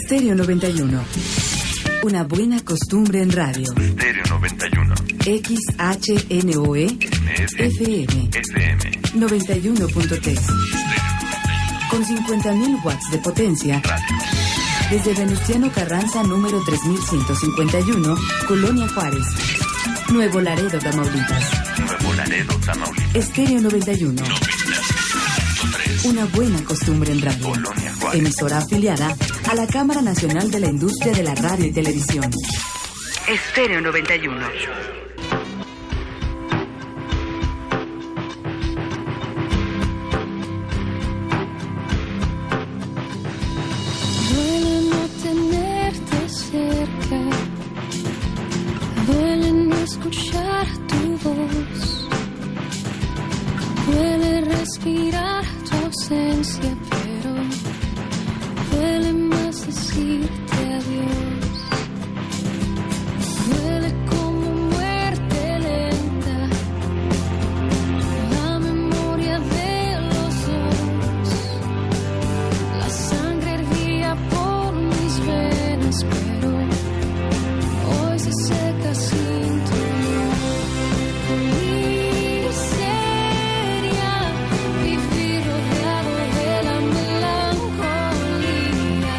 Estéreo 91. Una buena costumbre en radio. Estéreo 91. XHNOE FM 91.3. Con 50.000 watts de potencia. Radio. Desde Venustiano Carranza, número 3151, Colonia Juárez. Nuevo Laredo, Tamaulipas. Estéreo 91. 90.3. Una buena costumbre en radio. Colonia Juárez. Emisora afiliada a la Cámara Nacional de la Industria de la Radio y Televisión. Estéreo 91. Duele no tenerte cerca, duele no escuchar tu voz, duele respirar tu ausencia, pero duele más decirte adiós. Duele como muerte lenta, la memoria de los dos. La sangre hervía por mis venas, pero hoy se seca sin tu amor. Miseria, vivir rodeado de la melancolía.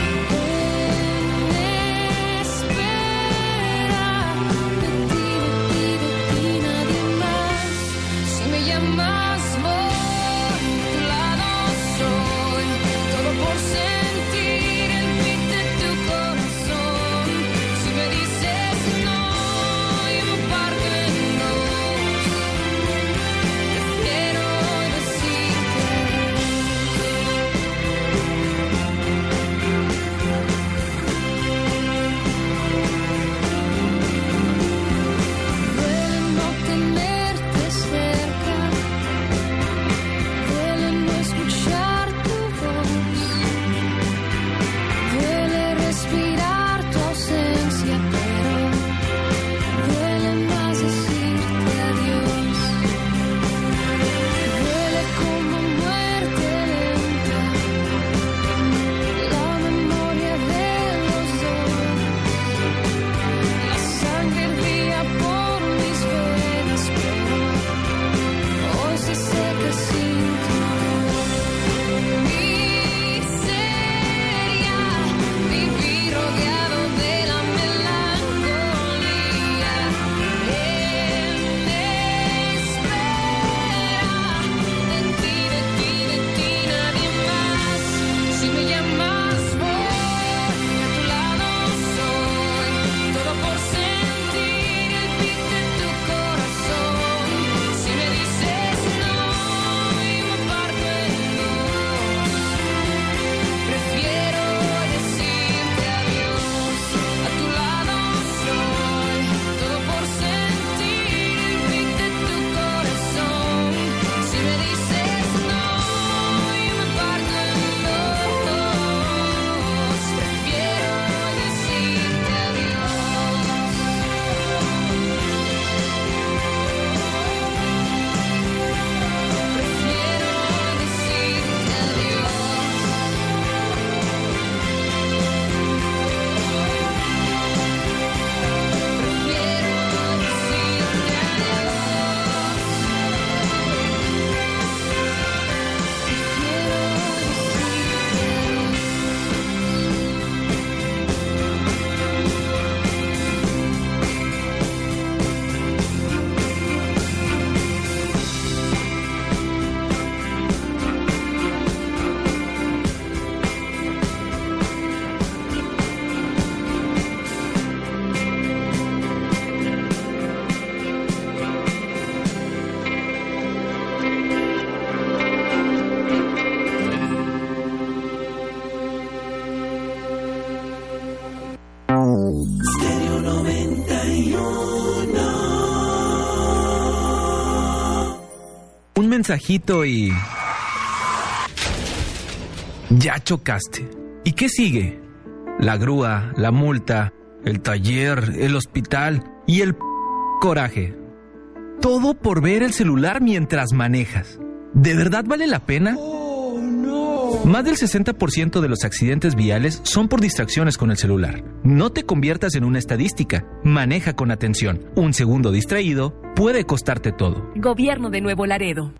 En espera de ti, nadie más. Si me llamas voy, a tu lado soy. Todo por sentir el beat de tu corazón. Si me dices no, yo me parto en dos. Prefiero decirte duele no tenerte cerca, duele no escuchar tu voz, duele respirar tu ausencia, pero duele más decirte adiós. Duele como muerte lenta, la memoria de los dos. La sangre hervía por mis venas, pero hoy se seca sin tu amor. Miseria, vivir rodeado de la melancolía. En espera de ti, nadie más. Si me llamas voy, a tu lado soy. Todo por sentir el beat de tu corazón. Si me dices no, yo me parto en dos. Prefiero decirte adiós. A tu lado soy. Todo por sentir el beat de tu corazón. Si me dices no, yo me parto en dos. Prefiero decirte adiós. Prefiero decirte adiós. Un mensajito y... ya chocaste. ¿Y qué sigue? La grúa, la multa, el taller, el hospital y el coraje. Todo por ver el celular mientras manejas. ¿De verdad vale la pena? Más del 60% de los accidentes viales son por distracciones con el celular. No te conviertas en una estadística. Maneja con atención. Un segundo distraído puede costarte todo. Gobierno de Nuevo Laredo.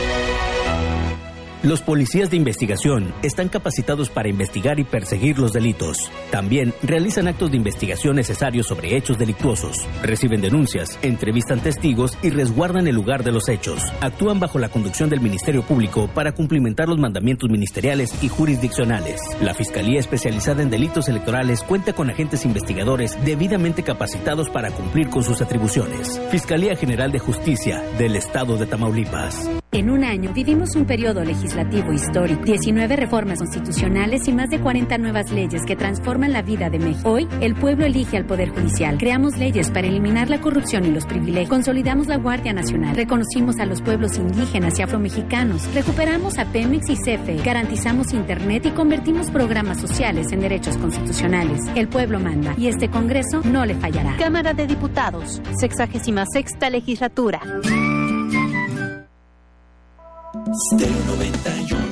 Los policías de investigación están capacitados para investigar y perseguir los delitos. También realizan actos de investigación necesarios sobre hechos delictuosos. Reciben denuncias, entrevistan testigos y resguardan el lugar de los hechos. Actúan bajo la conducción del Ministerio Público para cumplimentar los mandamientos ministeriales y jurisdiccionales. La Fiscalía Especializada en Delitos Electorales cuenta con agentes investigadores debidamente capacitados para cumplir con sus atribuciones. Fiscalía General de Justicia del Estado de Tamaulipas. En un año vivimos un periodo legislativo histórico, 19 reformas constitucionales y más de 40 nuevas leyes que transforman la vida de México. Hoy, el pueblo elige al Poder Judicial. Creamos leyes para eliminar la corrupción y los privilegios. Consolidamos la Guardia Nacional. Reconocimos a los pueblos indígenas y afromexicanos. Recuperamos a Pemex y CFE. Garantizamos Internet y convertimos programas sociales en derechos constitucionales. El pueblo manda y este Congreso no le fallará. Cámara de Diputados, 66ª Legislatura. Stereo 91.